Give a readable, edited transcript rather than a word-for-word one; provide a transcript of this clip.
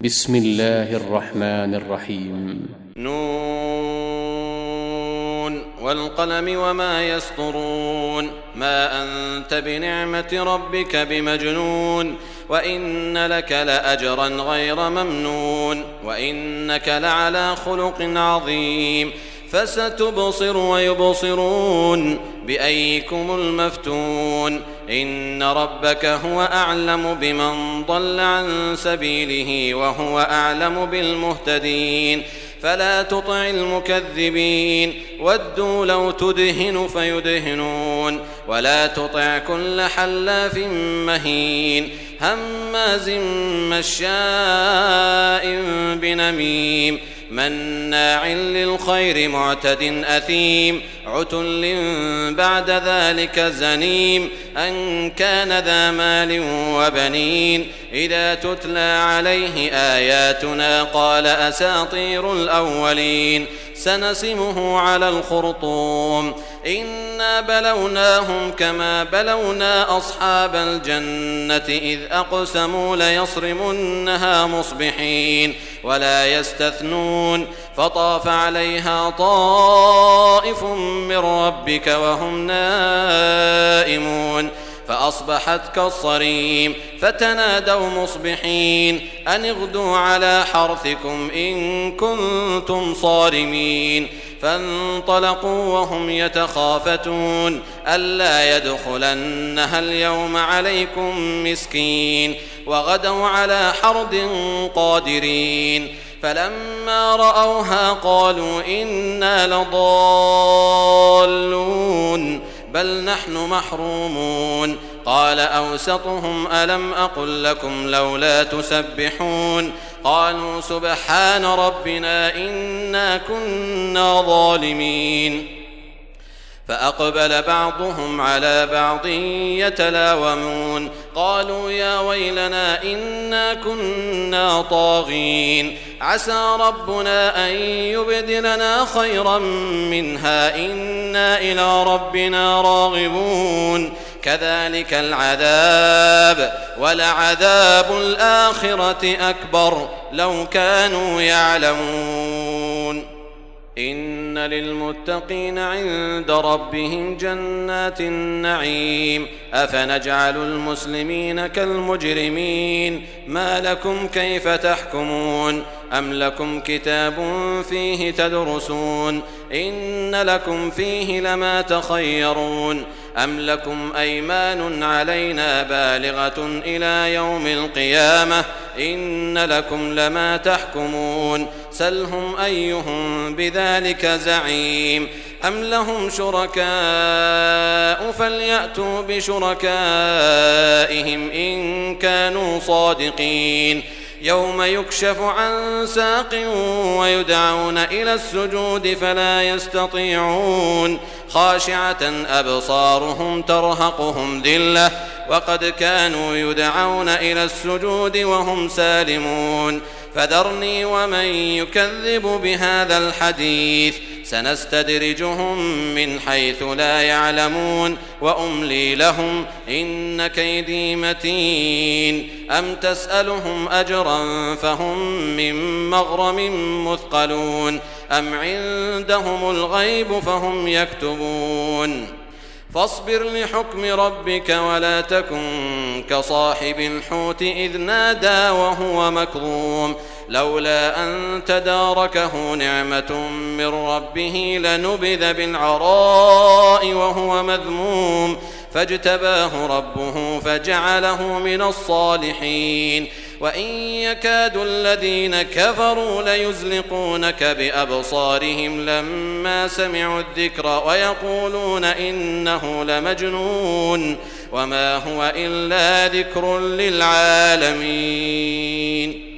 بسم الله الرحمن الرحيم. نون والقلم وما يسطرون ما أنت بنعمة ربك بمجنون وإن لك لأجرا غير ممنون وإنك لعلى خلق عظيم فستبصر ويبصرون بأيكم المفتون إن ربك هو أعلم بمن ضل عن سبيله وهو أعلم بالمهتدين فلا تطع المكذبين ودوا لو تدهن فيدهنون ولا تطع كل حلاف مهين هماز مشاء بنميم مناع للخير معتد أثيم عتل بعد ذلك زنيم أن كان ذا مال وبنين إذا تتلى عليه آياتنا قال أساطير الأولين سنسمه على الخرطوم إنا بلوناهم كما بلونا أصحاب الجنة إذ أقسموا ليصرمنها مصبحين ولا يستثنون فطاف عليها طائف من ربك وهم نائمون فأصبحت كالصريم فتنادوا مصبحين أن اغدوا على حرثكم إن كنتم صارمين فانطلقوا وهم يتخافتون ألا يدخلنها اليوم عليكم مسكين وغدوا على حرد قادرين فلما رأوها قالوا إنا لضالون بل نحن محرومون قال أوسطهم ألم أقل لكم لولا تسبحون قالوا سبحان ربنا إنا كنا ظالمين فأقبل بعضهم على بعض يتلاومون قالوا يا ويلنا إنا كنا طاغين عسى ربنا أن يبدلنا خيرا منها إنا إلى ربنا راغبون كذلك العذاب ولعذاب الآخرة أكبر لو كانوا يعلمون إن للمتقين عند ربهم جنات النعيم أفنجعل المسلمين كالمجرمين ما لكم كيف تحكمون أم لكم كتاب فيه تدرسون إن لكم فيه لما تخيرون أم لكم أيمان علينا بالغة إلى يوم القيامة إن لكم لما تحكمون سلهم أيهم بذلك زعيم أم لهم شركاء فليأتوا بشركائهم إن كانوا صادقين يوم يكشف عن ساق ويدعون إلى السجود فلا يستطيعون خاشعة أبصارهم ترهقهم ذلة وقد كانوا يدعون إلى السجود وهم سالمون فذرني ومن يكذب بهذا الحديث سنستدرجهم من حيث لا يعلمون وأملي لهم إن كيدي متين أم تسألهم أجرا فهم من مغرم مثقلون أم عندهم الغيب فهم يكتبون فاصبر لحكم ربك ولا تكن كصاحب الحوت إذ نادى وهو مكظوم لولا أن تداركه نعمة من ربه لنبذ بالعراء وهو مذموم فاجتباه ربه فجعله من الصالحين وإن يكاد الذين كفروا ليزلقونك بأبصارهم لما سمعوا الذكر ويقولون إنه لمجنون وما هو إلا ذكر للعالمين.